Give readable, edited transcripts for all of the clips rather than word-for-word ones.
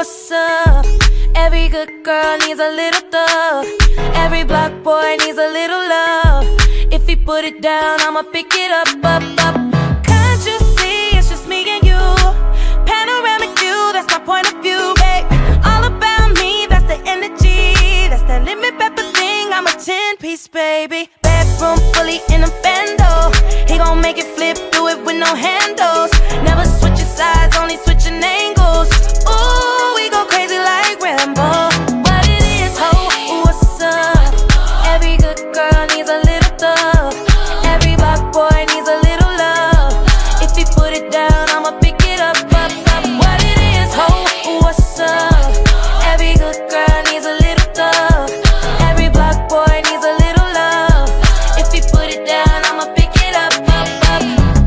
what's up? Every good girl needs a little thug. Every block boy needs a little love. If he put it down, I'ma pick it up, up, up. Can't you see it's just me and you? Panoramic view, that's my point of view, babe. All about me, that's the energy. That's that lemon pepper thing, I'm a 10-piece, baby. Bedroom fully in a bando. He gon' make it flip, do it with no handles. Never switching sides, only switching angles. Ooh, we go crazy like Rambo. What it is, ho, what's up? Every good girl needs a little thug. Every block boy needs a little love. If he put it down, I'ma pick it up, up, up. What it is, ho, what's up? Every good girl needs a little thug. Every block boy needs a little love. If he put it down, I'ma pick it up, up, up.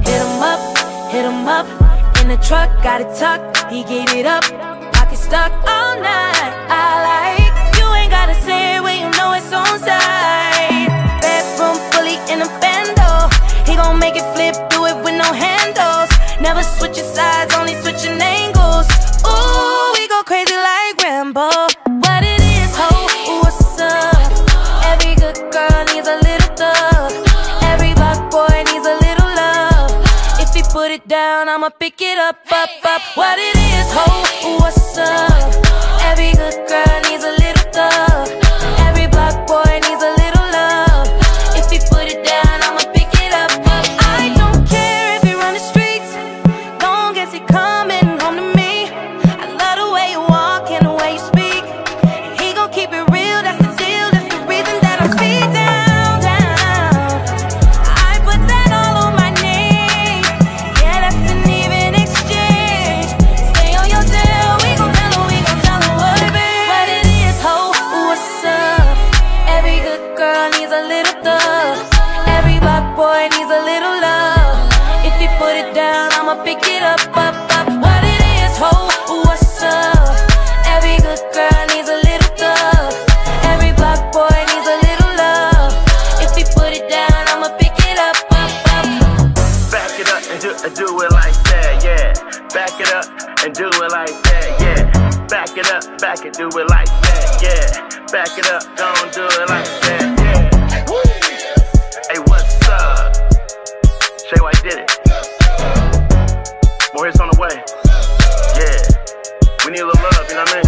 Hit him up, in the truck, got it tucked, he gave it up. Pocket stuck all night, I like. You ain't gotta say it when you know it's on side. Bedroom fully in a bando. He gon' make it flip, do it with no handles. Never switching sides, only switching angles. Ooh, we go crazy like Rambo. What it is, ho, what's up? Every good girl needs a little thug. Every block boy needs a little love. If he put it down, I'ma pick it up, up, up. What it is, ho, what's up? Every good girl needs a little thug. Every block boy needs a little love. If he put it down, I'ma pick it up, up. I don't care if he run the streets, long as he coming home to me. I love the way you walk and the way you speak. And he gon' keep it real, that's the deal. That's the reason that I'm speed down, down. I put that all on my name. Yeah, that's an even exchange. Stay on your tail, we gon' tell her what it is. What it is, ho, what's up? Every good girl needs a little thug. Every block boy needs a little love. If he put it down, I'ma pick it up, up, up. What it is, ho, what's up? Every good girl needs a little thug. Every block boy needs a little love. If he put it down, I'ma pick it up, up, up. Back it up and do it like that, yeah. Back it up and do it like that, yeah. Back it up, back it, do it like that, yeah. Back it up, don't do it like that, yeah. Woo. Hey, what's up? Shay White did it. More hits on the way. Yeah. We need a little love, you know what I mean?